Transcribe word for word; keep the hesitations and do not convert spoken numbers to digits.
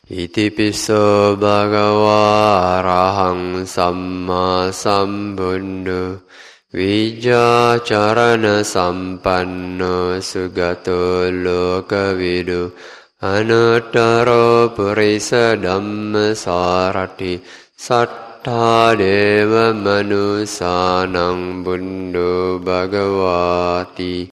Iti piso bhagava arahang samma sambuddho Vijja charana sampanno sugato lokavidu Anuttaro purisa dhamma sarati sattha deva manusanang buddho bhagavati